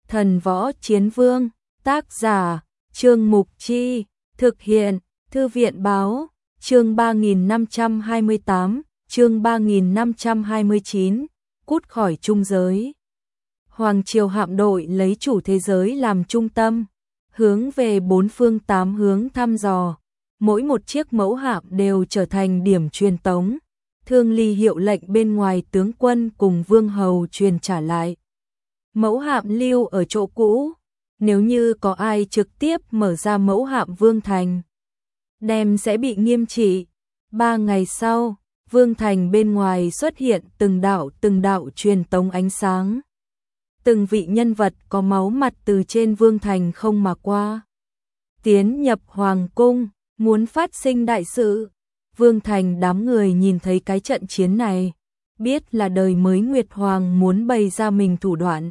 Thần Võ Chiến Vương, tác giả, Trương Mục Chi, thực hiện, Thư viện Báo, chương 3528, chương 3529, cút khỏi trung giới. Hoàng triều hạm đội lấy chủ thế giới làm trung tâm, hướng về bốn phương tám hướng thăm dò, mỗi một chiếc mẫu hạm đều trở thành điểm truyền tống. Thương Ly hiệu lệnh bên ngoài tướng quân cùng vương hầu truyền trả lại. Mẫu hạm lưu ở chỗ cũ, nếu như có ai trực tiếp mở ra mẫu hạm Vương Thành, đem sẽ bị nghiêm trị. 3 ngày sau, Vương Thành bên ngoài xuất hiện từng đạo truyền tống ánh sáng. Từng vị nhân vật có máu mặt từ trên Vương Thành không mà qua. Tiến nhập Hoàng Cung, muốn phát sinh đại sự. Vương Thành đám người nhìn thấy cái trận chiến này, biết là đời mới Nguyệt Hoàng muốn bày ra mình thủ đoạn.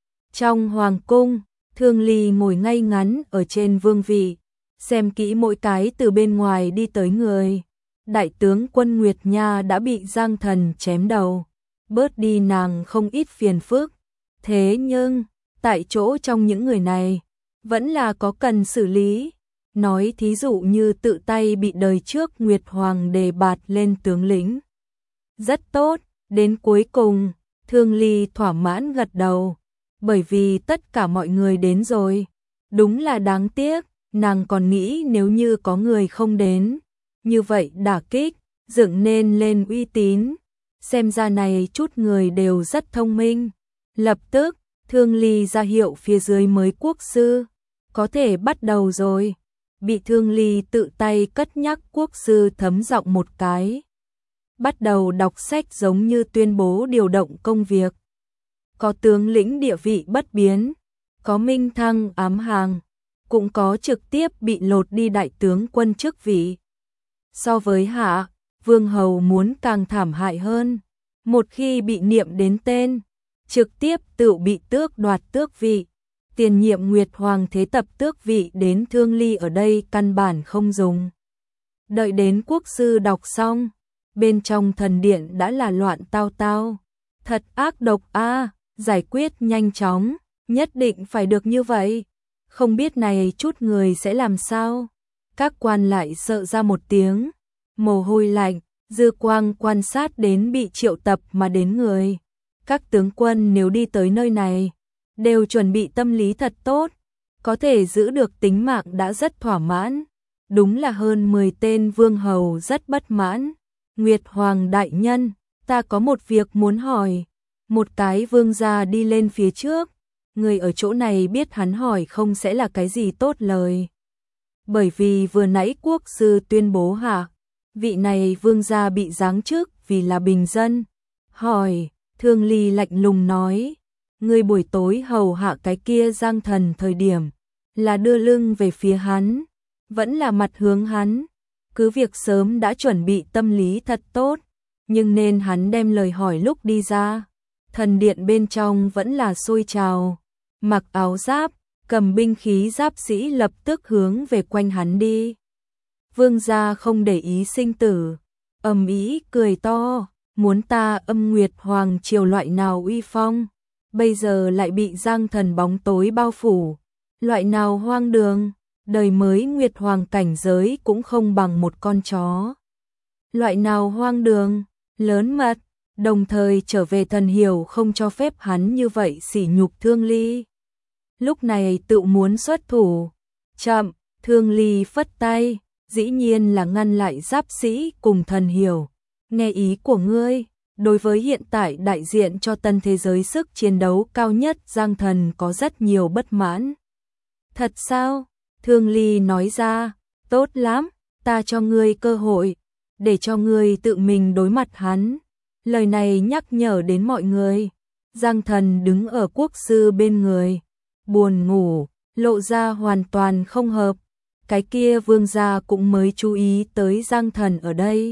Trong Hoàng Cung, Thương Ly ngồi ngay ngắn ở trên vương vị, xem kỹ mỗi cái từ bên ngoài đi tới người. Đại tướng quân Nguyệt Nha đã bị Giang Thần chém đầu, bớt đi nàng không ít phiền phức. Thế nhưng, tại chỗ trong những người này, vẫn là có cần xử lý. Nói thí dụ như tự tay bị đời trước Nguyệt Hoàng đề bạt lên tướng lĩnh. Rất tốt, đến cuối cùng, Thương Ly thỏa mãn gật đầu, bởi vì tất cả mọi người đến rồi. Đúng là đáng tiếc, nàng còn nghĩ nếu như có người không đến, như vậy đả kích, dựng nên lên uy tín. Xem ra này chút người đều rất thông minh. Lập tức, Thương Ly ra hiệu phía dưới mới quốc sư, có thể bắt đầu rồi. Bị Thương Ly tự tay cất nhắc quốc sư thấm giọng một cái. Bắt đầu đọc sách giống như tuyên bố điều động công việc. Có tướng lĩnh địa vị bất biến, có minh thăng ám hàng, cũng có trực tiếp bị lột đi đại tướng quân chức vị. So với Hạ, Vương Hầu muốn càng thảm hại hơn. Một khi bị niệm đến tên, trực tiếp tự bị tước đoạt tước vị. Tiền nhiệm Nguyệt Hoàng thế tập tước vị đến Thương Ly ở đây căn bản không dùng. Đợi đến quốc sư đọc xong, bên trong thần điện đã là loạn tao tao. Thật ác độc a, giải quyết nhanh chóng, nhất định phải được như vậy. Không biết này chút người sẽ làm sao? Các quan lại sợ ra một tiếng, mồ hôi lạnh, dư quang quan sát đến bị triệu tập mà đến người. Các tướng quân nếu đi tới nơi này, đều chuẩn bị tâm lý thật tốt, có thể giữ được tính mạng đã rất thỏa mãn. Đúng là hơn 10 tên vương hầu rất bất mãn. Nguyệt Hoàng đại nhân, ta có một việc muốn hỏi. Một cái vương gia đi lên phía trước, người ở chỗ này biết hắn hỏi không sẽ là cái gì tốt lời. Bởi vì vừa nãy quốc sư tuyên bố hạ, vị này vương gia bị giáng chức vì là bình dân. Hỏi, Thương Ly lạnh lùng nói, người buổi tối hầu hạ cái kia Giang Thần thời điểm, là đưa lưng về phía hắn, vẫn là mặt hướng hắn. Cứ việc sớm đã chuẩn bị tâm lý thật tốt, nhưng nên hắn đem lời hỏi lúc đi ra. Thần điện bên trong vẫn là sôi trào, mặc áo giáp, cầm binh khí giáp sĩ lập tức hướng về quanh hắn đi. Vương gia không để ý sinh tử, ầm ĩ cười to, muốn ta âm Nguyệt Hoàng triều loại nào uy phong, bây giờ lại bị Giang Thần bóng tối bao phủ, loại nào hoang đường, đời mới Nguyệt Hoàng cảnh giới cũng không bằng một con chó. Loại nào hoang đường, lớn mật. Đồng thời trở về thần hiểu không cho phép hắn như vậy sỉ nhục Thương Ly. Lúc này tự muốn xuất thủ. Chậm, Thương Ly phất tay, dĩ nhiên là ngăn lại giáp sĩ cùng thần hiểu. Nghe ý của ngươi, đối với hiện tại đại diện cho tân thế giới sức chiến đấu cao nhất Giang Thần có rất nhiều bất mãn. Thật sao? Thương Ly nói ra, tốt lắm, ta cho ngươi cơ hội, để cho ngươi tự mình đối mặt hắn. Lời này nhắc nhở đến mọi người. Giang Thần đứng ở quốc sư bên người, buồn ngủ, lộ ra hoàn toàn không hợp. Cái kia vương gia cũng mới chú ý tới Giang Thần ở đây.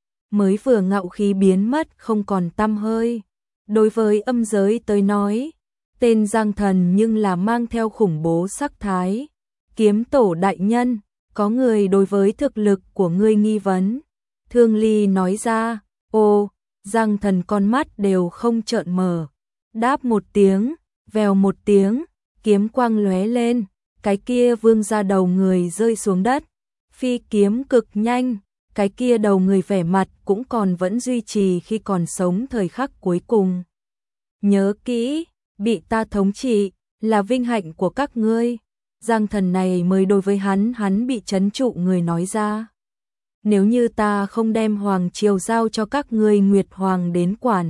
Mới vừa ngạo khí biến mất không còn tăm hơi. Đối với âm giới tới nói, tên Giang Thần nhưng là mang theo khủng bố sắc thái. Kiếm tổ đại nhân, có người đối với thực lực của ngươi nghi vấn. Thương Ly nói ra, ô, Giang Thần con mắt đều không trợn mở. Đáp một tiếng, vèo một tiếng, kiếm quang lóe lên, cái kia vương ra đầu người rơi xuống đất. Phi kiếm cực nhanh, cái kia đầu người vẻ mặt cũng còn vẫn duy trì khi còn sống thời khắc cuối cùng. Nhớ kỹ, bị ta thống trị là vinh hạnh của các ngươi. Giang Thần này mới đối với hắn bị trấn trụ người nói ra. Nếu như ta không đem hoàng triều giao cho các ngươi Nguyệt Hoàng đến quản,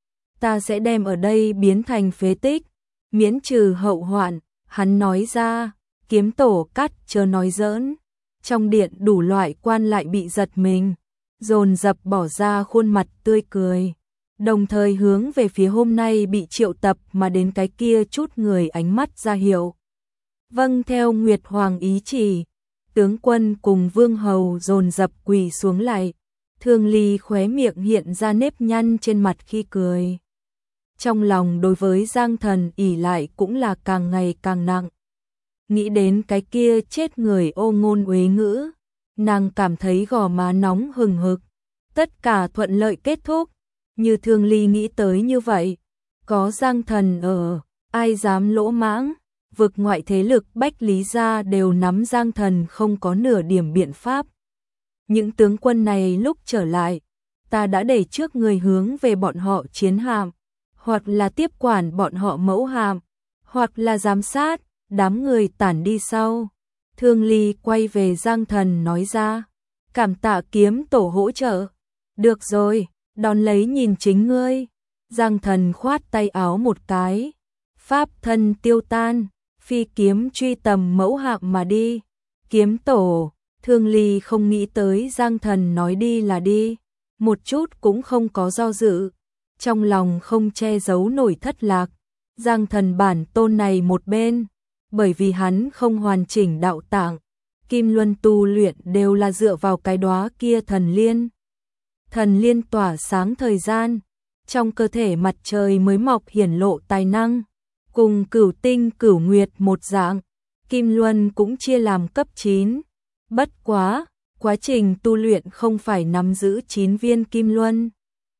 ta sẽ đem ở đây biến thành phế tích, miễn trừ hậu hoạn. Hắn nói ra, Kiếm Tổ Cắt chớ nói giỡn. Trong điện đủ loại quan lại bị giật mình, dồn dập bỏ ra khuôn mặt tươi cười, đồng thời hướng về phía hôm nay bị triệu tập mà đến cái kia chút người ánh mắt ra hiệu. Vâng, theo Nguyệt Hoàng ý chỉ, tướng quân cùng vương hầu dồn dập quỳ xuống lại. Thương Ly khóe miệng hiện ra nếp nhăn trên mặt khi cười. Trong lòng đối với Giang Thần ỷ lại cũng là càng ngày càng nặng. Nghĩ đến cái kia chết người ô ngôn uế ngữ, nàng cảm thấy gò má nóng hừng hực. Tất cả thuận lợi kết thúc, như Thương Ly nghĩ tới như vậy. Có Giang Thần ở, ai dám lỗ mãng. Vực ngoại thế lực Bách Lý gia đều nắm Giang Thần không có nửa điểm biện pháp. Những tướng quân này lúc trở lại, ta đã để trước người hướng về bọn họ chiến hạm, hoặc là tiếp quản bọn họ mẫu hạm, hoặc là giám sát. Đám người tản đi sau. Thương Ly quay về Giang Thần nói ra, cảm tạ Kiếm Tổ hỗ trợ. Được rồi, đón lấy nhìn chính ngươi. Giang Thần khoát tay áo một cái, pháp thân tiêu tan, phi kiếm truy tầm mẫu hạm mà đi. Kiếm Tổ, Thương Ly không nghĩ tới Giang Thần nói đi là đi, một chút cũng không có do dự, trong lòng không che giấu nổi thất lạc. Giang Thần bản tôn này một bên, bởi vì hắn không hoàn chỉnh đạo tạng, Kim Luân tu luyện đều là dựa vào cái đóa kia thần liên. Thần liên tỏa sáng thời gian, trong cơ thể mặt trời mới mọc hiển lộ tài năng, cùng Cửu Tinh Cửu Nguyệt một dạng. Kim Luân cũng chia làm cấp 9, bất quá, quá trình tu luyện không phải nắm giữ 9 viên Kim Luân,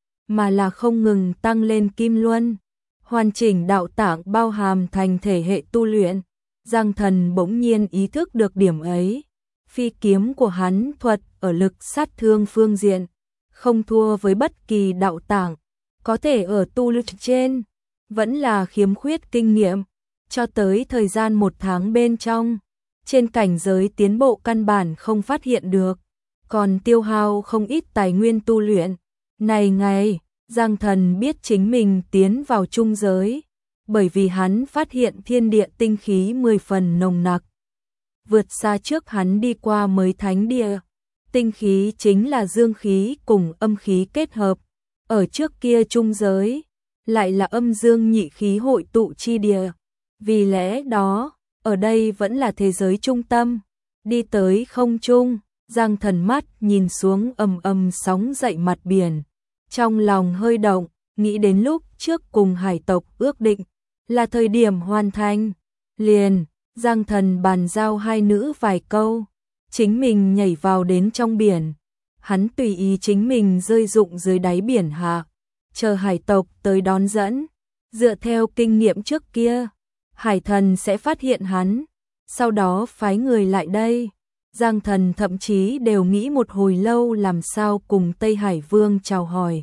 mà là không ngừng tăng lên Kim Luân. Hoàn chỉnh đạo tạng bao hàm thành thể hệ tu luyện. Giang Thần bỗng nhiên ý thức được điểm ấy. Phi kiếm của hắn thuật ở lực sát thương phương diện, không thua với bất kỳ đạo tạng, có thể ở tu luyện trên, vẫn là khiếm khuyết kinh nghiệm. Cho tới thời gian 1 tháng bên trong, trên cảnh giới tiến bộ căn bản không phát hiện được, còn tiêu hao không ít tài nguyên tu luyện. Này ngày, Giang Thần biết chính mình tiến vào trung giới, bởi vì hắn phát hiện thiên địa tinh khí 10 phần nồng nặc, vượt xa trước hắn đi qua mới thánh địa. Tinh khí chính là dương khí cùng âm khí kết hợp, ở trước kia trung giới, lại là âm dương nhị khí hội tụ chi địa. Vì lẽ đó, ở đây vẫn là thế giới trung tâm. Đi tới không trung, Giang Thần mắt nhìn xuống ầm ầm sóng dậy mặt biển. Trong lòng hơi động, nghĩ đến lúc trước cùng hải tộc ước định, là thời điểm hoàn thành. Liền, Giang Thần bàn giao hai nữ vài câu, chính mình nhảy vào đến trong biển. Hắn tùy ý chính mình rơi rụng dưới đáy biển hạ, chờ hải tộc tới đón dẫn. Dựa theo kinh nghiệm trước kia, hải thần sẽ phát hiện hắn, sau đó phái người lại đây. Giang Thần thậm chí đều nghĩ một hồi lâu làm sao cùng Tây Hải Vương chào hỏi.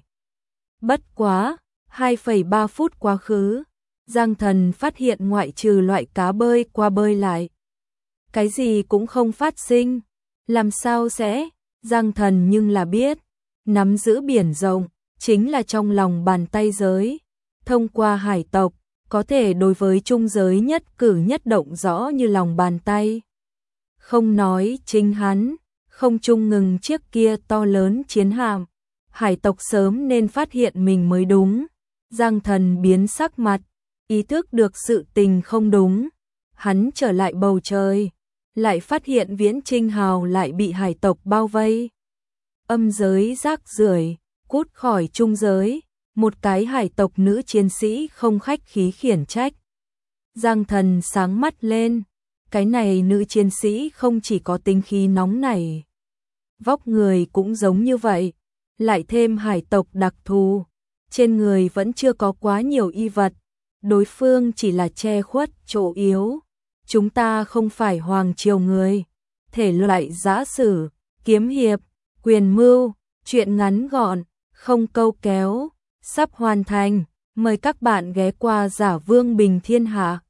Bất quá, 2,3 phút quá khứ, Giang Thần phát hiện ngoại trừ loại cá bơi qua bơi lại, cái gì cũng không phát sinh. Làm sao sẽ? Giang Thần nhưng là biết, nắm giữ biển rộng, chính là trong lòng bàn tay giới. Thông qua hải tộc, có thể đối với trung giới nhất cử nhất động rõ như lòng bàn tay. Không nói chính hắn, không trung ngừng chiếc kia to lớn chiến hạm, hải tộc sớm nên phát hiện mình mới đúng. Giang Thần biến sắc mặt, ý thức được sự tình không đúng. Hắn trở lại bầu trời, lại phát hiện Viễn Trinh Hào lại bị hải tộc bao vây. Âm giới rác rưởi, cút khỏi trung giới, một cái hải tộc nữ chiến sĩ không khách khí khiển trách. Giang Thần sáng mắt lên, cái này nữ chiến sĩ không chỉ có tính khí nóng nảy, vóc người cũng giống như vậy, lại thêm hải tộc đặc thù, trên người vẫn chưa có quá nhiều y vật, đối phương chỉ là che khuất chỗ yếu. Chúng ta không phải hoàng triều người. Thể loại giã sử, kiếm hiệp, quyền mưu, truyện ngắn gọn, không câu kéo, sắp hoàn thành. Mời các bạn ghé qua Giả Vương Bình Thiên Hạ.